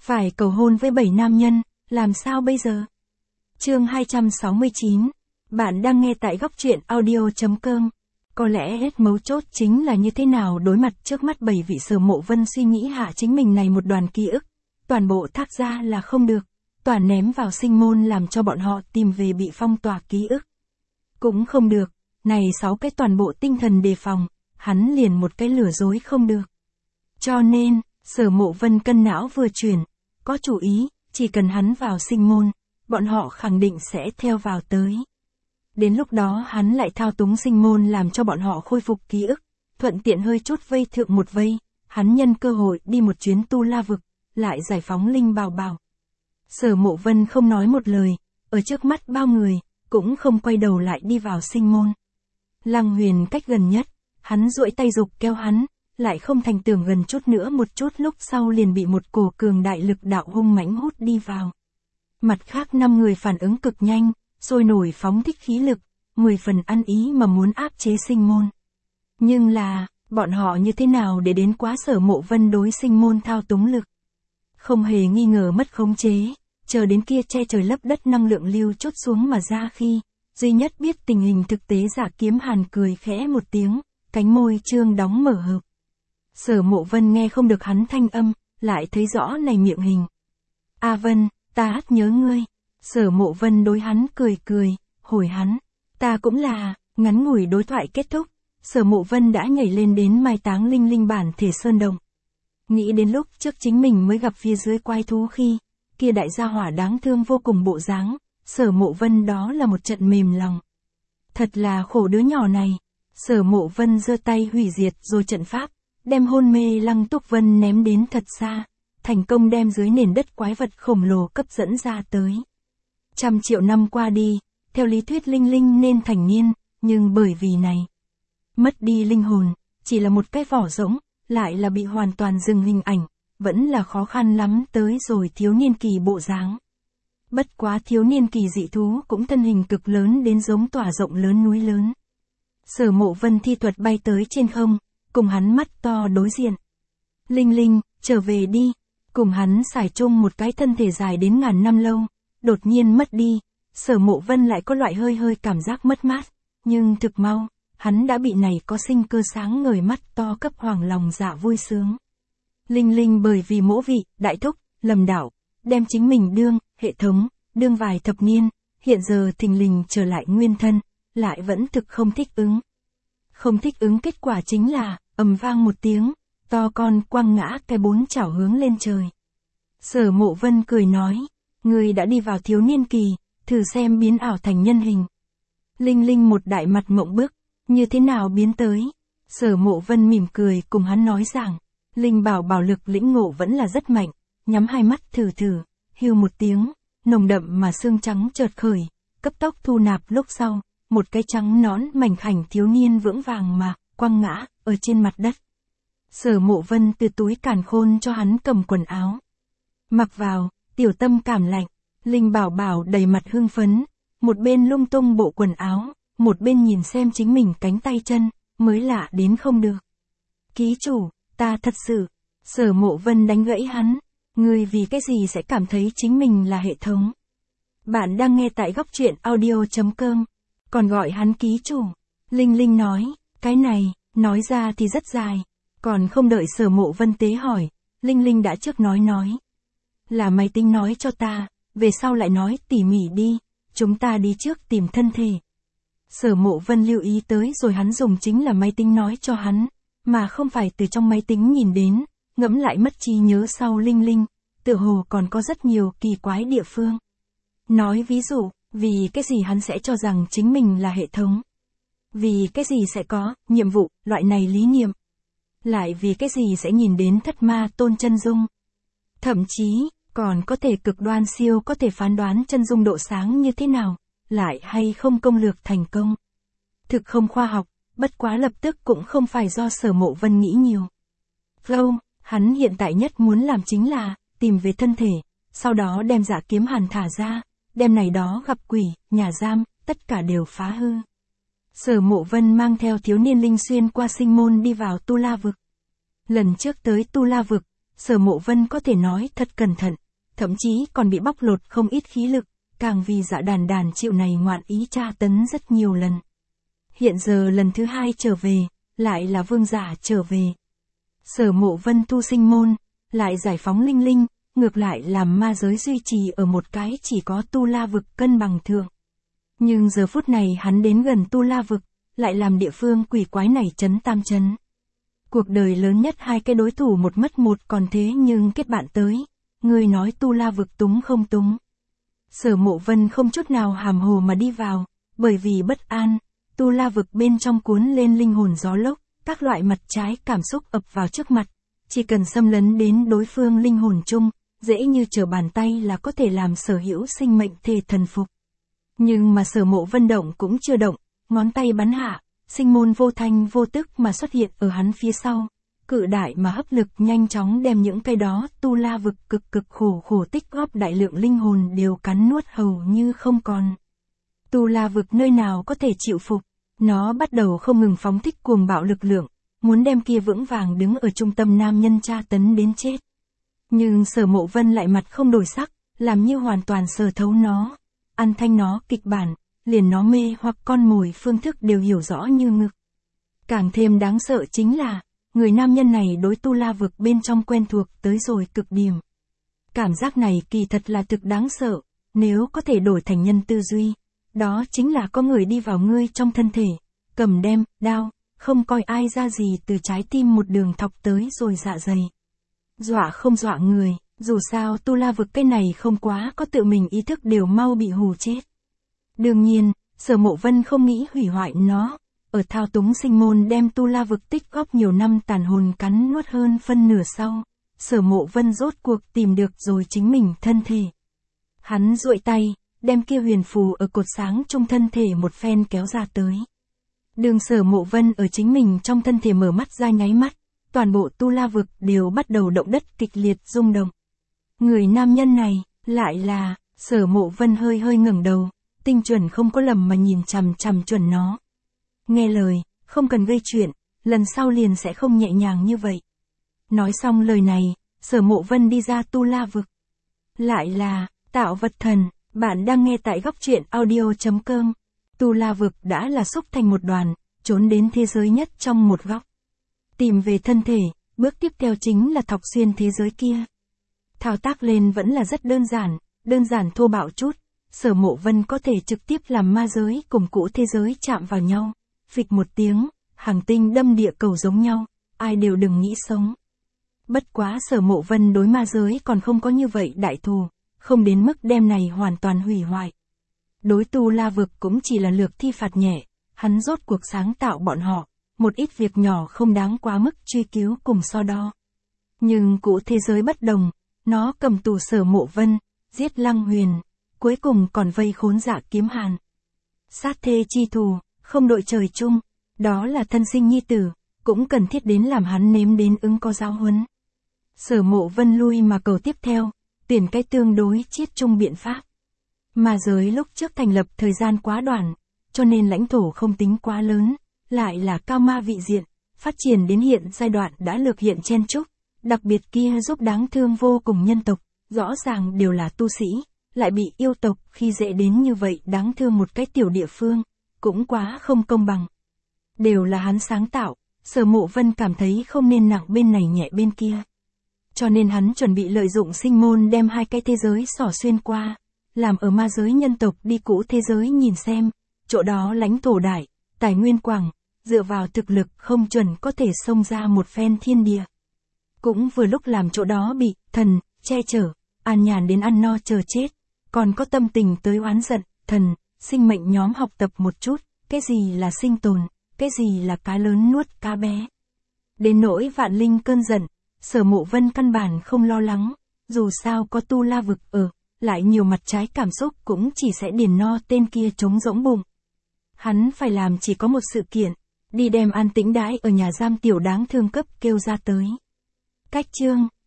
Phải cầu hôn với 7 nam nhân, làm sao bây giờ? Chương 269. Bạn đang nghe tại góc truyện audio.com. Có lẽ hết mấu chốt chính là như thế nào đối mặt trước mắt 7 vị. Sở Mộ Vân suy nghĩ hạ chính mình này một đoàn ký ức, toàn bộ thác ra là không được, toàn ném vào sinh môn làm cho bọn họ tìm về bị phong tỏa ký ức. Cũng không được, này 6 cái toàn bộ tinh thần đề phòng, hắn liền một cái lừa dối không được. Cho nên, Sở Mộ Vân cân não vừa chuyển, có chủ ý, chỉ cần hắn vào sinh môn, bọn họ khẳng định sẽ theo vào tới. Đến lúc đó hắn lại thao túng sinh môn làm cho bọn họ khôi phục ký ức, thuận tiện hơi chút vây thượng một vây, hắn nhân cơ hội đi một chuyến tu la vực, lại giải phóng Linh Bảo Bảo. Sở Mộ Vân không nói một lời, ở trước mắt bao người, cũng không quay đầu lại đi vào sinh môn. Lăng Huyền cách gần nhất, hắn duỗi tay giục kéo hắn, lại không thành tưởng gần chút nữa một chút lúc sau liền bị một cổ cường đại lực đạo hung mãnh hút đi vào. Mặt khác 5 người phản ứng cực nhanh, sôi nổi phóng thích khí lực, 10 phần ăn ý mà muốn áp chế sinh môn. Nhưng là, bọn họ như thế nào để đến quá Sở Mộ Vân đối sinh môn thao túng lực? Không hề nghi ngờ mất khống chế, chờ đến kia che trời lấp đất năng lượng lưu chốt xuống mà ra khi, duy nhất biết tình hình thực tế Giả Kiếm Hàn cười khẽ một tiếng, cánh môi trương đóng mở hợp. Sở Mộ Vân nghe không được hắn thanh âm, lại thấy rõ này miệng hình. A Vân, ta nhớ ngươi. Sở Mộ Vân đối hắn cười cười, hồi hắn, ta cũng là. Ngắn ngủi đối thoại kết thúc, Sở Mộ Vân đã nhảy lên đến mai táng Linh Linh bản thể sơn động. Nghĩ đến lúc trước chính mình mới gặp phía dưới quái thú khi, kia đại gia hỏa đáng thương vô cùng bộ dáng, Sở Mộ Vân đó là một trận mềm lòng. Thật là khổ đứa nhỏ này. Sở Mộ Vân giơ tay hủy diệt rồi trận pháp, đem hôn mê Lăng Túc Vân ném đến thật xa, thành công đem dưới nền đất quái vật khổng lồ cấp dẫn ra tới. 100 triệu năm qua đi, theo lý thuyết Linh Linh nên thành niên, nhưng bởi vì này, mất đi linh hồn, chỉ là một cái vỏ rỗng, lại là bị hoàn toàn dừng hình ảnh, vẫn là khó khăn lắm tới rồi thiếu niên kỳ bộ dáng. Bất quá thiếu niên kỳ dị thú cũng thân hình cực lớn đến giống tỏa rộng lớn núi lớn. Sở Mộ Vân thi thuật bay tới trên không, cùng hắn mắt to đối diện. Linh Linh, trở về đi. Cùng hắn xài chung một cái thân thể dài đến ngàn năm lâu, đột nhiên mất đi. Sở Mộ Vân lại có loại hơi hơi cảm giác mất mát, nhưng thực mau, hắn đã bị này có sinh cơ sáng ngời mắt to cấp hoàng lòng dạ vui sướng. Linh Linh bởi vì mỗ vị, đại thúc, lầm đảo, đem chính mình đương, hệ thống, đương vài thập niên, hiện giờ thình lình trở lại nguyên thân, lại vẫn thực không thích ứng. Không thích ứng kết quả chính là, ầm vang một tiếng, to con quăng ngã cái 4 chảo hướng lên trời. Sở Mộ Vân cười nói, người đã đi vào thiếu niên kỳ, thử xem biến ảo thành nhân hình. Linh Linh một đại mặt mộng bức, như thế nào biến tới? Sở Mộ Vân mỉm cười cùng hắn nói rằng, Linh Bảo Bảo lực lĩnh ngộ vẫn là rất mạnh, nhắm hai mắt thử, hưu một tiếng, nồng đậm mà xương trắng chợt khởi, cấp tốc thu nạp lúc sau, một cái trắng nõn mảnh khảnh thiếu niên vững vàng mà quăng ngã ở trên mặt đất. Sở Mộ Vân từ túi càn khôn cho hắn cầm quần áo, mặc vào, tiểu tâm cảm lạnh. Linh Bảo Bảo đầy mặt hưng phấn, một bên lung tung bộ quần áo, một bên nhìn xem chính mình cánh tay chân, mới lạ đến không được. Ký chủ, ta thật sự. Sở Mộ Vân đánh gãy hắn, ngươi vì cái gì sẽ cảm thấy chính mình là hệ thống? Bạn đang nghe tại góc truyện audio.com, còn gọi hắn ký chủ. Linh Linh nói, cái này, nói ra thì rất dài, còn không đợi Sở Mộ Vân tế hỏi, Linh Linh đã trước nói. Là máy tính nói cho ta, về sau lại nói tỉ mỉ đi, chúng ta đi trước tìm thân thể. Sở Mộ Vân lưu ý tới rồi hắn dùng chính là máy tính nói cho hắn, mà không phải từ trong máy tính nhìn đến, ngẫm lại mất trí nhớ sau Linh Linh, tựa hồ còn có rất nhiều kỳ quái địa phương. Nói ví dụ, vì cái gì hắn sẽ cho rằng chính mình là hệ thống? Vì cái gì sẽ có, nhiệm vụ, loại này lý niệm? Lại vì cái gì sẽ nhìn đến Thất Ma Tôn chân dung? Thậm chí, còn có thể cực đoan siêu có thể phán đoán chân dung độ sáng như thế nào, lại hay không công lược thành công. Thực không khoa học, bất quá lập tức cũng không phải do Sở Mộ Vân nghĩ nhiều. Hắn hiện tại nhất muốn làm chính là, tìm về thân thể, sau đó đem Giả Kiếm Hàn thả ra, đem này đó gặp quỷ, nhà giam, tất cả đều phá hư. Sở Mộ Vân mang theo thiếu niên Linh xuyên qua sinh môn đi vào Tu La Vực. Lần trước tới Tu La Vực, Sở Mộ Vân có thể nói thật cẩn thận, thậm chí còn bị bóc lột không ít khí lực, càng vì Dạ Đàn Đàn chịu này ngoạn ý tra tấn rất nhiều lần. Hiện giờ lần thứ 2 trở về, lại là vương giả trở về. Sở Mộ Vân tu sinh môn, lại giải phóng linh linh, ngược lại làm ma giới duy trì ở một cái chỉ có tu la vực cân bằng thượng. Nhưng giờ phút này hắn đến gần tu la vực, lại làm địa phương quỷ quái này chấn tam chấn. Cuộc đời lớn nhất hai cái đối thủ một mất một còn thế nhưng kết bạn tới, người nói tu la vực túng không túng. Sở Mộ Vân không chút nào hàm hồ mà đi vào, bởi vì bất an, tu la vực bên trong cuốn lên linh hồn gió lốc, các loại mặt trái cảm xúc ập vào trước mặt, chỉ cần xâm lấn đến đối phương linh hồn chung, dễ như trở bàn tay là có thể làm sở hữu sinh mệnh thề thần phục. Nhưng mà Sở Mộ Vân động cũng chưa động, ngón tay bắn hạ, sinh môn vô thanh vô tức mà xuất hiện ở hắn phía sau, cự đại mà hấp lực nhanh chóng đem những cái đó tu la vực cực khổ tích góp đại lượng linh hồn đều cắn nuốt hầu như không còn. Tu la vực nơi nào có thể chịu phục, nó bắt đầu không ngừng phóng thích cuồng bạo lực lượng, muốn đem kia vững vàng đứng ở trung tâm nam nhân tra tấn đến chết. Nhưng Sở Mộ Vân lại mặt không đổi sắc, làm như hoàn toàn sờ thấu nó, ăn thanh nó kịch bản, liền nó mê hoặc con mồi phương thức đều hiểu rõ như ngực. Càng thêm đáng sợ chính là, người nam nhân này đối tu la vực bên trong quen thuộc tới rồi cực điểm. Cảm giác này kỳ thật là thực đáng sợ, nếu có thể đổi thành nhân tư duy, đó chính là có người đi vào ngươi trong thân thể, cầm đem, đao, không coi ai ra gì từ trái tim một đường thọc tới rồi dạ dày. Dọa không dọa người, dù sao tu la vực cái này không quá có tự mình ý thức đều mau bị hù chết. Đương nhiên, Sở Mộ Vân không nghĩ hủy hoại nó, ở thao túng sinh môn đem tu la vực tích góp nhiều năm tàn hồn cắn nuốt hơn phân nửa sau, Sở Mộ Vân rốt cuộc tìm được rồi chính mình thân thể. Hắn duỗi tay, đem kia huyền phù ở cột sáng trong thân thể một phen kéo ra tới. Đường Sở Mộ Vân ở chính mình trong thân thể mở mắt ra nháy mắt, toàn bộ tu la vực đều bắt đầu động đất kịch liệt rung động. Người nam nhân này, lại là, Sở Mộ Vân hơi ngẩng đầu, tinh chuẩn không có lầm mà nhìn chằm chằm chuẩn nó. Nghe lời, không cần gây chuyện, lần sau liền sẽ không nhẹ nhàng như vậy. Nói xong lời này, Sở Mộ Vân đi ra tu la vực. Lại là, Tạo Vật Thần, bạn đang nghe tại góc truyện audio.com. Tu la vực đã là xúc thành một đoàn, trốn đến thế giới nhất trong một góc. Tìm về thân thể, bước tiếp theo chính là thọc xuyên thế giới kia. Thao tác lên vẫn là rất đơn giản thô bạo chút. Sở Mộ Vân có thể trực tiếp làm ma giới cùng cũ thế giới chạm vào nhau. Phịch một tiếng, hàng tinh đâm địa cầu giống nhau, ai đều đừng nghĩ sống. Bất quá Sở Mộ Vân đối ma giới còn không có như vậy đại thù, không đến mức đem này hoàn toàn hủy hoại. Đối tu la vực cũng chỉ là lược thi phạt nhẹ, hắn rốt cuộc sáng tạo bọn họ, một ít việc nhỏ không đáng quá mức truy cứu cùng so đo. Nhưng cũ thế giới bất đồng, nó cầm tù Sở Mộ Vân, giết Lăng Huyền, cuối cùng còn vây khốn Dạ Kiếm Hàn. Sát thê chi thù, không đội trời chung, đó là thân sinh nhi tử, cũng cần thiết đến làm hắn nếm đến ứng có giáo huấn. Sở Mộ Vân lui mà cầu tiếp theo, tuyển cái tương đối chiết chung biện pháp. Ma giới lúc trước thành lập thời gian quá đoạn, cho nên lãnh thổ không tính quá lớn, lại là cao ma vị diện, phát triển đến hiện giai đoạn đã lược hiện chen chúc, đặc biệt kia giúp đáng thương vô cùng nhân tộc, rõ ràng đều là tu sĩ, lại bị yêu tộc khi dễ đến như vậy đáng thương một cái tiểu địa phương, cũng quá không công bằng. Đều là hắn sáng tạo, Sở Mộ Vân cảm thấy không nên nặng bên này nhẹ bên kia. Cho nên hắn chuẩn bị lợi dụng sinh môn đem hai cái thế giới xỏ xuyên qua, làm ở ma giới nhân tộc đi cũ thế giới nhìn xem, chỗ đó lãnh thổ đại, tài nguyên quảng, dựa vào thực lực không chuẩn có thể xông ra một phen thiên địa. Cũng vừa lúc làm chỗ đó bị thần che chở, an nhàn đến ăn no chờ chết, còn có tâm tình tới oán giận, thần, sinh mệnh nhóm học tập một chút, cái gì là sinh tồn, cái gì là cá lớn nuốt cá bé. Đến nỗi vạn linh cơn giận, Sở Mộ Vân căn bản không lo lắng, dù sao có tu la vực ở, lại nhiều mặt trái cảm xúc cũng chỉ sẽ điền no tên kia trống rỗng bụng. Hắn phải làm chỉ có một sự kiện, đi đem An Tĩnh đãi ở nhà giam tiểu đáng thương cấp kêu ra tới. Cách chương